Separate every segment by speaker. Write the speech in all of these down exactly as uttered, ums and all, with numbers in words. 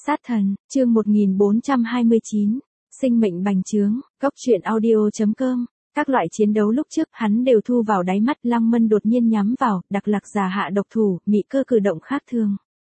Speaker 1: Sát thần, chương một nghìn bốn trăm hai mươi chín, sinh mệnh bành trướng, góc truyện audio chấm com. Các loại chiến đấu lúc trước hắn đều thu vào đáy mắt. Lăng Mân đột nhiên nhắm vào, Đặc Lạc giả hạ độc thủ, Mị Cơ cử động khác thường.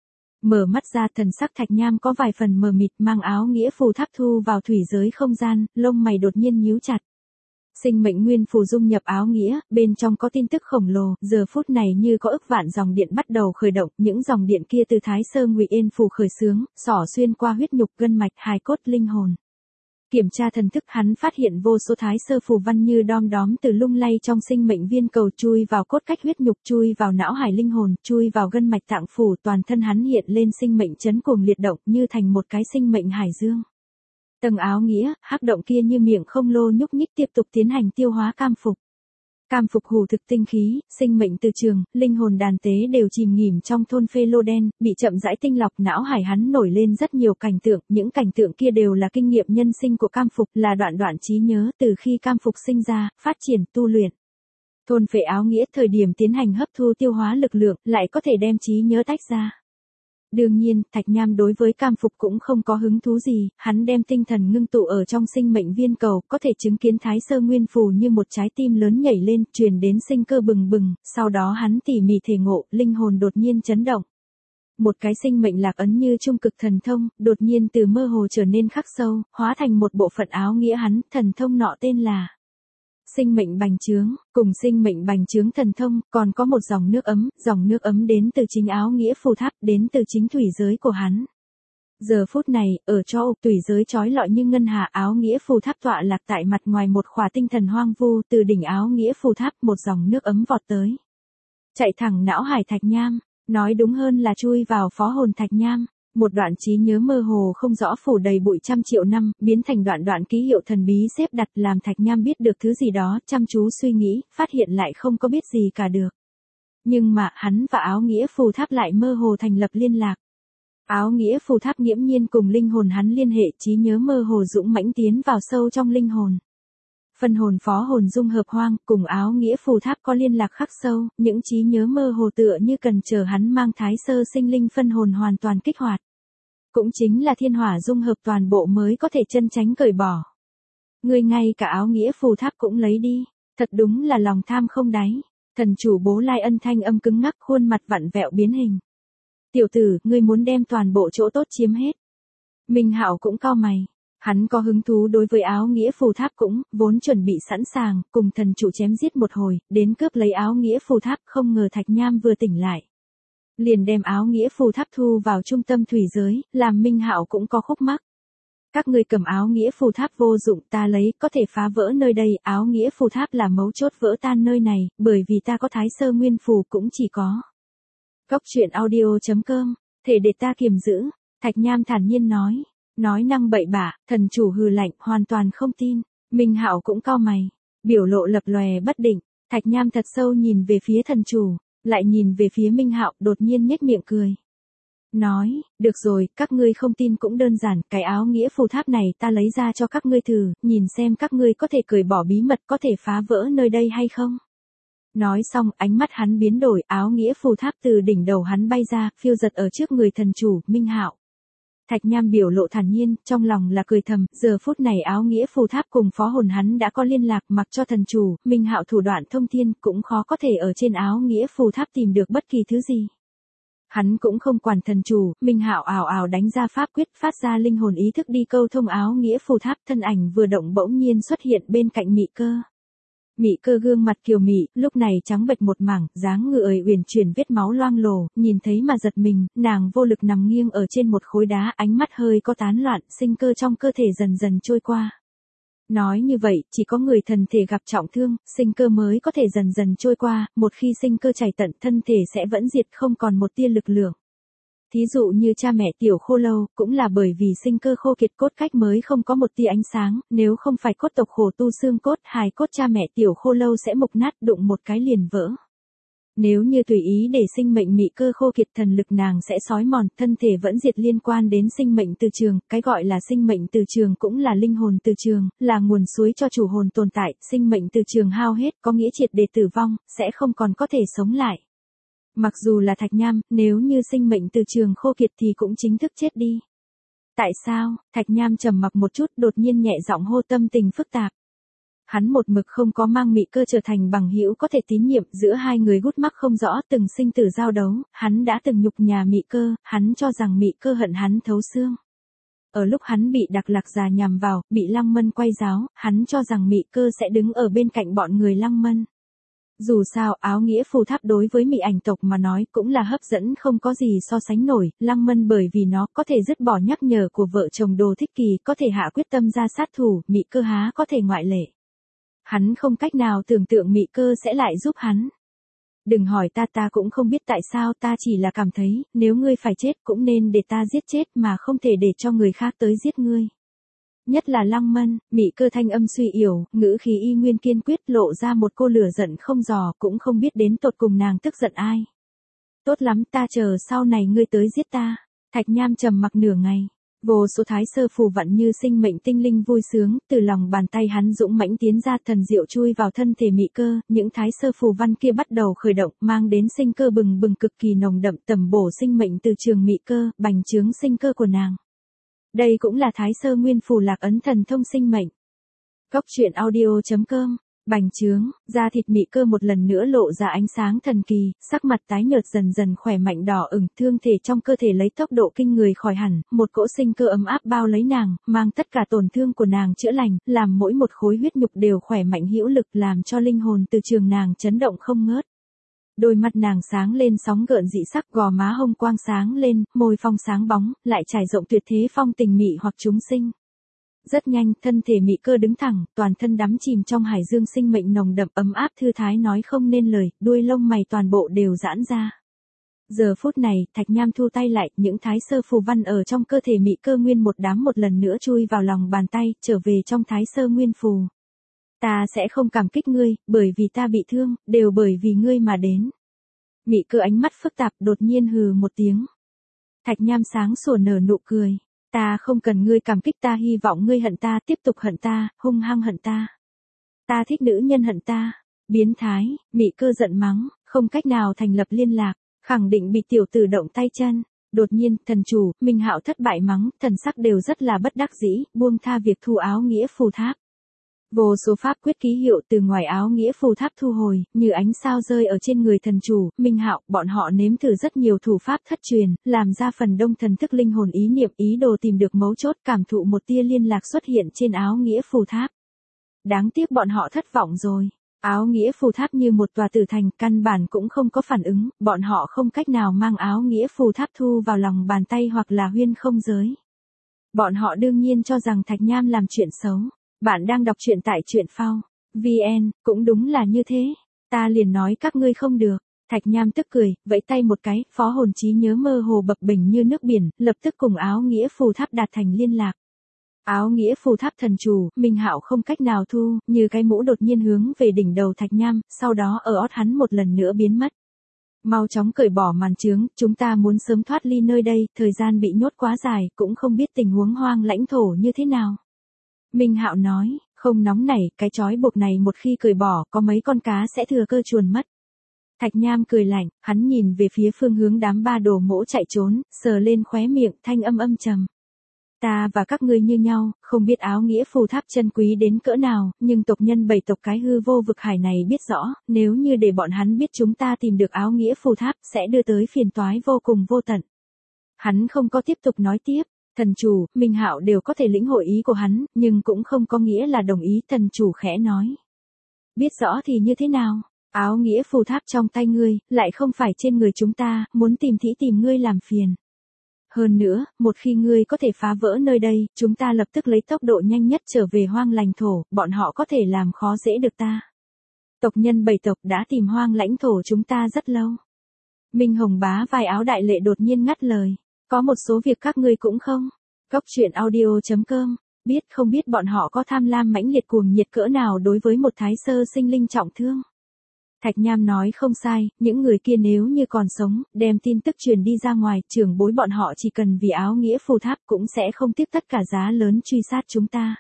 Speaker 1: Mở mắt ra, thần sắc Thạch Nham có vài phần mờ mịt, mang áo nghĩa phù tháp thu vào thủy giới không gian, lông mày đột nhiên nhíu chặt. Sinh mệnh nguyên phù dung nhập áo nghĩa, bên trong có tin tức khổng lồ, giờ phút này như có ức vạn dòng điện bắt đầu khởi động, những dòng điện kia từ Thái Sơ Ngụy Yên phù khởi xướng, xỏ xuyên qua huyết nhục, gân mạch, hài cốt, linh hồn. Kiểm tra thần thức, hắn phát hiện vô số Thái Sơ phù văn như đom đóm từ lung lay trong sinh mệnh viên cầu, chui vào cốt cách huyết nhục, chui vào não hải linh hồn, chui vào gân mạch tạng phủ, toàn thân hắn hiện lên sinh mệnh chấn cuồng liệt động, như thành một cái sinh mệnh hải dương. Tầng áo nghĩa, hắc động kia như miệng không lô nhúc nhích tiếp tục tiến hành tiêu hóa cam phục. Cam phục hủ thực tinh khí, sinh mệnh từ trường, linh hồn đàn tế đều chìm nghỉm trong thôn phê lô đen, bị chậm rãi tinh lọc. Não hải hắn nổi lên rất nhiều cảnh tượng, những cảnh tượng kia đều là kinh nghiệm nhân sinh của cam phục, là đoạn đoạn trí nhớ từ khi cam phục sinh ra, phát triển, tu luyện. Thôn phệ áo nghĩa, thời điểm tiến hành hấp thu tiêu hóa lực lượng, lại có thể đem trí nhớ tách ra. Đương nhiên, Thạch Nham đối với cam phục cũng không có hứng thú gì, hắn đem tinh thần ngưng tụ ở trong sinh mệnh viên cầu, có thể chứng kiến Thái Sơ Nguyên phù như một trái tim lớn nhảy lên, truyền đến sinh cơ bừng bừng, sau đó hắn tỉ mỉ thể ngộ, linh hồn đột nhiên chấn động. Một cái sinh mệnh lạc ấn như trung cực thần thông, đột nhiên từ mơ hồ trở nên khắc sâu, hóa thành một bộ phận áo nghĩa hắn, thần thông nọ tên là sinh mệnh bành trướng. Cùng sinh mệnh bành trướng thần thông, còn có một dòng nước ấm, dòng nước ấm đến từ chính áo nghĩa phù tháp, đến từ chính thủy giới của hắn. Giờ phút này, ở cho ục thủy giới chói lọi như ngân hà, áo nghĩa phù tháp tọa lạc tại mặt ngoài một khỏa tinh thần hoang vu, từ đỉnh áo nghĩa phù tháp một dòng nước ấm vọt tới. Chạy thẳng não hải Thạch Nham, nói đúng hơn là chui vào phó hồn Thạch Nham. Một đoạn trí nhớ mơ hồ không rõ phủ đầy bụi trăm triệu năm, biến thành đoạn đoạn ký hiệu thần bí xếp đặt, làm Thạch Nham biết được thứ gì đó, chăm chú suy nghĩ, phát hiện lại không có biết gì cả được. Nhưng mà, hắn và áo nghĩa phù tháp lại mơ hồ thành lập liên lạc. Áo nghĩa phù tháp nghiễm nhiên cùng linh hồn hắn liên hệ, trí nhớ mơ hồ dũng mãnh tiến vào sâu trong linh hồn. Phân hồn phó hồn dung hợp hoang, cùng áo nghĩa phù tháp có liên lạc khắc sâu, những trí nhớ mơ hồ tựa như cần chờ hắn mang Thái Sơ sinh linh phân hồn hoàn toàn kích hoạt. Cũng chính là thiên hỏa dung hợp toàn bộ mới có thể chân tránh cởi bỏ. Ngươi ngay cả áo nghĩa phù tháp cũng lấy đi, thật đúng là lòng tham không đáy. Thần chủ Bố Lai Ân thanh âm cứng ngắc, khuôn mặt vặn vẹo biến hình. Tiểu tử, ngươi muốn đem toàn bộ chỗ tốt chiếm hết. Minh Hạo cũng cau mày. Hắn có hứng thú đối với áo nghĩa phù tháp cũng, vốn chuẩn bị sẵn sàng, cùng thần chủ chém giết một hồi, đến cướp lấy áo nghĩa phù tháp, không ngờ Thạch Nham vừa tỉnh lại. Liền đem áo nghĩa phù tháp thu vào trung tâm thủy giới, làm Minh Hạo cũng có khúc mắc. Các ngươi cầm áo nghĩa phù tháp vô dụng, ta lấy, có thể phá vỡ nơi đây, áo nghĩa phù tháp là mấu chốt vỡ tan nơi này, bởi vì ta có Thái Sơ Nguyên phù cũng chỉ có. Góc truyện audio chấm com, thể để ta kiềm giữ, Thạch Nham thản nhiên nói. Nói năng bậy bạ, thần chủ hừ lạnh, hoàn toàn không tin. Minh Hạo cũng cau mày, biểu lộ lập lòe bất định. Thạch Nham thật sâu nhìn về phía thần chủ, lại nhìn về phía Minh Hạo, đột nhiên nhếch miệng cười. Nói, được rồi, các ngươi không tin cũng đơn giản, cái áo nghĩa phù tháp này ta lấy ra cho các ngươi thử, nhìn xem các ngươi có thể cởi bỏ bí mật, có thể phá vỡ nơi đây hay không. Nói xong, ánh mắt hắn biến đổi, áo nghĩa phù tháp từ đỉnh đầu hắn bay ra, phiêu giật ở trước người thần chủ, Minh Hạo. Thạch Nham biểu lộ thản nhiên, trong lòng là cười thầm, giờ phút này áo nghĩa phù tháp cùng phó hồn hắn đã có liên lạc, mặc cho thần chủ, Minh Hạo thủ đoạn thông thiên, cũng khó có thể ở trên áo nghĩa phù tháp tìm được bất kỳ thứ gì. Hắn cũng không quản thần chủ, Minh Hạo ảo ảo đánh ra pháp quyết, phát ra linh hồn ý thức đi câu thông áo nghĩa phù tháp, thân ảnh vừa động bỗng nhiên xuất hiện bên cạnh Mị Cơ. Mị Cơ gương mặt kiều mị, lúc này trắng bệch một mảng, dáng người uyển chuyển vết máu loang lổ, nhìn thấy mà giật mình, nàng vô lực nằm nghiêng ở trên một khối đá, ánh mắt hơi có tán loạn, sinh cơ trong cơ thể dần dần trôi qua. Nói như vậy, chỉ có người thần thể gặp trọng thương, sinh cơ mới có thể dần dần trôi qua, một khi sinh cơ chảy tận, thân thể sẽ vẫn diệt, không còn một tia lực lượng. Thí dụ như cha mẹ Tiểu Khô Lâu, cũng là bởi vì sinh cơ khô kiệt cốt cách mới không có một tia ánh sáng, nếu không phải cốt tộc khổ tu xương cốt, hài cốt cha mẹ Tiểu Khô Lâu sẽ mục nát, đụng một cái liền vỡ. Nếu như tùy ý để sinh mệnh Mị Cơ khô kiệt, thần lực nàng sẽ xói mòn, thân thể vẫn diệt. Liên quan đến sinh mệnh từ trường, cái gọi là sinh mệnh từ trường cũng là linh hồn từ trường, là nguồn suối cho chủ hồn tồn tại, sinh mệnh từ trường hao hết, có nghĩa triệt để tử vong, sẽ không còn có thể sống lại. Mặc dù là Thạch Nham, nếu như sinh mệnh từ trường khô kiệt thì cũng chính thức chết đi. Tại sao? Thạch Nham trầm mặc một chút, đột nhiên nhẹ giọng hô, tâm tình phức tạp. Hắn một mực không có mang Mị Cơ trở thành bằng hữu có thể tín nhiệm, giữa hai người gút mắc không rõ, từng sinh tử giao đấu, hắn đã từng nhục nhã Mị Cơ, hắn cho rằng Mị Cơ hận hắn thấu xương. Ở lúc hắn bị Đặc Lạc Già nhằm vào, bị Lăng Mân quay giáo, hắn cho rằng Mị Cơ sẽ đứng ở bên cạnh bọn người Lăng Mân. Dù sao, áo nghĩa phù tháp đối với Mị ảnh tộc mà nói cũng là hấp dẫn không có gì so sánh nổi, Lăng Mân bởi vì nó có thể dứt bỏ nhắc nhở của vợ chồng Đồ Thích Kỳ, có thể hạ quyết tâm ra sát thủ, Mị Cơ há có thể ngoại lệ. Hắn không cách nào tưởng tượng Mị Cơ sẽ lại giúp hắn. Đừng hỏi ta, ta cũng không biết tại sao, ta chỉ là cảm thấy, nếu ngươi phải chết cũng nên để ta giết chết mà không thể để cho người khác tới giết ngươi. Nhất là Lăng Mân. Mị Cơ thanh âm suy yếu, ngữ khí y nguyên kiên quyết, lộ ra một cô lửa giận không dò, cũng không biết đến tột cùng nàng tức giận ai. Tốt lắm, ta chờ sau này ngươi tới giết ta. Thạch Nham trầm mặc nửa ngày. Vô số thái sơ phù vặn như sinh mệnh tinh linh vui sướng, từ lòng bàn tay hắn dũng mãnh tiến ra, thần diệu chui vào thân thể Mị Cơ, những thái sơ phù văn kia bắt đầu khởi động, mang đến sinh cơ bừng bừng cực kỳ nồng đậm, tầm bổ sinh mệnh từ trường Mị Cơ, bành trướng sinh cơ của nàng. Đây cũng là thái sơ nguyên phù lạc ấn thần thông sinh mệnh. Cốc truyện audio chấm com. Bành trướng, da thịt Mị Cơ một lần nữa lộ ra ánh sáng thần kỳ, sắc mặt tái nhợt dần dần khỏe mạnh đỏ ửng, thương thể trong cơ thể lấy tốc độ kinh người khỏi hẳn, một cỗ sinh cơ ấm áp bao lấy nàng, mang tất cả tổn thương của nàng chữa lành, làm mỗi một khối huyết nhục đều khỏe mạnh hữu lực, làm cho linh hồn từ trường nàng chấn động không ngớt. Đôi mắt nàng sáng lên sóng gợn dị sắc, gò má hồng quang sáng lên, môi phong sáng bóng, lại trải rộng tuyệt thế phong tình mị hoặc chúng sinh. Rất nhanh, thân thể Mị Cơ đứng thẳng, toàn thân đắm chìm trong hải dương sinh mệnh nồng đậm ấm áp thư thái nói không nên lời, đuôi lông mày toàn bộ đều giãn ra. Giờ phút này, Thạch Nham thu tay lại, những thái sơ phù văn ở trong cơ thể Mị Cơ nguyên một đám một lần nữa chui vào lòng bàn tay, trở về trong thái sơ nguyên phù. Ta sẽ không cảm kích ngươi, bởi vì ta bị thương, đều bởi vì ngươi mà đến. Mị Cơ ánh mắt phức tạp, đột nhiên hừ một tiếng. Thạch Nham sáng sủa nở nụ cười. Ta không cần ngươi cảm kích, ta hy vọng ngươi hận ta, tiếp tục hận ta, hung hăng hận ta. Ta thích nữ nhân hận ta. Biến thái. Mị Cơ giận mắng, không cách nào thành lập liên lạc, khẳng định bị tiểu tử động tay chân. Đột nhiên, thần chủ, Minh Hạo thất bại mắng, thần sắc đều rất là bất đắc dĩ, buông tha việc thu áo nghĩa phù tháp. Vô số pháp quyết ký hiệu từ ngoài áo nghĩa phù tháp thu hồi, như ánh sao rơi ở trên người thần chủ, Minh Hạo, bọn họ nếm thử rất nhiều thủ pháp thất truyền, làm ra phần đông thần thức linh hồn ý niệm, ý đồ tìm được mấu chốt, cảm thụ một tia liên lạc xuất hiện trên áo nghĩa phù tháp. Đáng tiếc bọn họ thất vọng rồi. Áo nghĩa phù tháp như một tòa tử thành, căn bản cũng không có phản ứng, bọn họ không cách nào mang áo nghĩa phù tháp thu vào lòng bàn tay hoặc là huyên không giới. Bọn họ đương nhiên cho rằng Thạch Nham làm chuyện xấu. Bạn đang đọc truyện tại truyện phao vê en, cũng đúng là như thế. Ta liền nói các ngươi không được. Thạch Nham tức cười, vẫy tay một cái, phó hồn trí nhớ mơ hồ bập bềnh như nước biển, lập tức cùng áo nghĩa phù tháp đạt thành liên lạc. Áo nghĩa phù tháp thần chủ, Minh Hạo không cách nào thu, như cái mũ đột nhiên hướng về đỉnh đầu Thạch Nham, sau đó ở ót hắn một lần nữa biến mất. Mau chóng cởi bỏ màn trướng, chúng ta muốn sớm thoát ly nơi đây, thời gian bị nhốt quá dài, cũng không biết tình huống hoang lãnh thổ như thế nào. Minh Hạo nói, không nóng nảy, cái trói buộc này một khi cởi bỏ, có mấy con cá sẽ thừa cơ chuồn mất. Thạch Nham cười lạnh, hắn nhìn về phía phương hướng đám ba đồ mỗ chạy trốn, sờ lên khóe miệng, thanh âm âm trầm. Ta và các ngươi như nhau, không biết áo nghĩa phù tháp chân quý đến cỡ nào, nhưng tộc nhân bảy tộc cái hư vô vực hải này biết rõ, nếu như để bọn hắn biết chúng ta tìm được áo nghĩa phù tháp sẽ đưa tới phiền toái vô cùng vô tận. Hắn không có tiếp tục nói tiếp. Thần chủ, Minh Hạo đều có thể lĩnh hội ý của hắn, nhưng cũng không có nghĩa là đồng ý, thần chủ khẽ nói. Biết rõ thì như thế nào? Áo nghĩa phù tháp trong tay ngươi, lại không phải trên người chúng ta, muốn tìm thĩ tìm ngươi làm phiền. Hơn nữa, một khi ngươi có thể phá vỡ nơi đây, chúng ta lập tức lấy tốc độ nhanh nhất trở về hoang lãnh thổ, bọn họ có thể làm khó dễ được ta. Tộc nhân bảy tộc đã tìm hoang lãnh thổ chúng ta rất lâu. Minh Hồng bá vai áo đại lệ đột nhiên ngắt lời. Có một số việc các ngươi cũng không. Cốc truyện audio chấm com. Biết không biết bọn họ có tham lam mãnh liệt cuồng nhiệt cỡ nào đối với một thái sơ sinh linh trọng thương. Thạch Nham nói không sai, những người kia nếu như còn sống, đem tin tức truyền đi ra ngoài, trưởng bối bọn họ chỉ cần vì áo nghĩa phù tháp cũng sẽ không tiếc tất cả giá lớn truy sát chúng ta.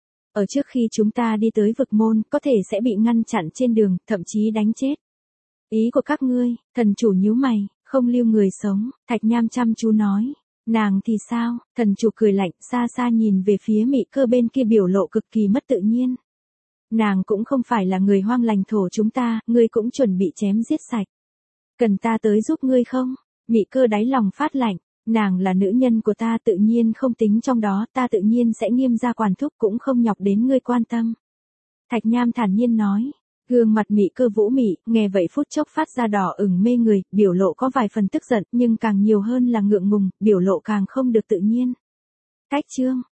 Speaker 1: Ở trước khi chúng ta đi tới vực môn, có thể sẽ bị ngăn chặn trên đường, thậm chí đánh chết. Ý của các ngươi, thần chủ nhíu mày, không lưu người sống, Thạch Nham chăm chú nói. Nàng thì sao? Thần chủ cười lạnh, xa xa nhìn về phía Mị Cơ bên kia biểu lộ cực kỳ mất tự nhiên. Nàng cũng không phải là người hoang lãnh thổ chúng ta, ngươi cũng chuẩn bị chém giết sạch. Cần ta tới giúp ngươi không? Mị Cơ đáy lòng phát lạnh, nàng là nữ nhân của ta tự nhiên không tính trong đó, ta tự nhiên sẽ nghiêm gia quản thúc cũng không nhọc đến ngươi quan tâm. Thạch Nham thản nhiên nói. Gương mặt Mị Cơ vũ mị, nghe vậy phút chốc phát ra đỏ ửng mê người, biểu lộ có vài phần tức giận, nhưng càng nhiều hơn là ngượng ngùng, biểu lộ càng không được tự nhiên. Cách chương,